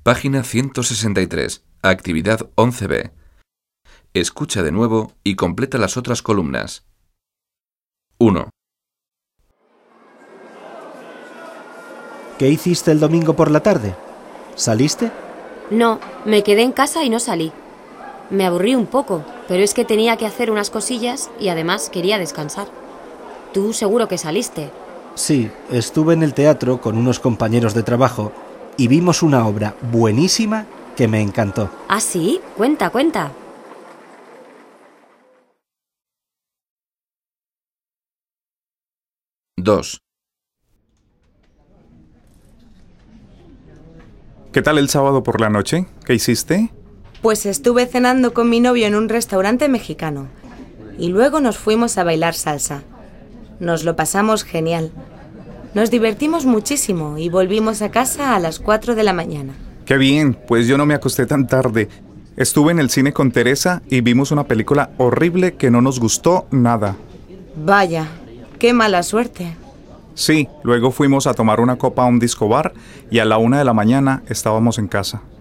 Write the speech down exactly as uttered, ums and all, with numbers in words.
Página ciento sesenta y tres. Actividad once be. Escucha de nuevo y completa las otras columnas. uno. ¿Qué hiciste el domingo por la tarde? ¿Saliste? No, me quedé en casa y no salí. Me aburrí un poco, pero es que tenía que hacer unas cosillas y además quería descansar. Tú seguro que saliste. Sí, estuve en el teatro con unos compañeros de trabajo y vimos una obra buenísima que me encantó. ¿Ah, sí? Cuenta, cuenta. dos. ¿Qué tal el sábado por la noche? ¿Qué hiciste? Pues estuve cenando con mi novio en un restaurante mexicano y luego nos fuimos a bailar salsa. Nos lo pasamos genial. Nos divertimos muchísimo y volvimos a casa a las cuatro de la mañana. ¡Qué bien! Pues yo no me acosté tan tarde. Estuve en el cine con Teresa y vimos una película horrible que no nos gustó nada. Vaya, qué mala suerte. Sí, luego fuimos a tomar una copa a un disco bar y a la una de la mañana estábamos en casa.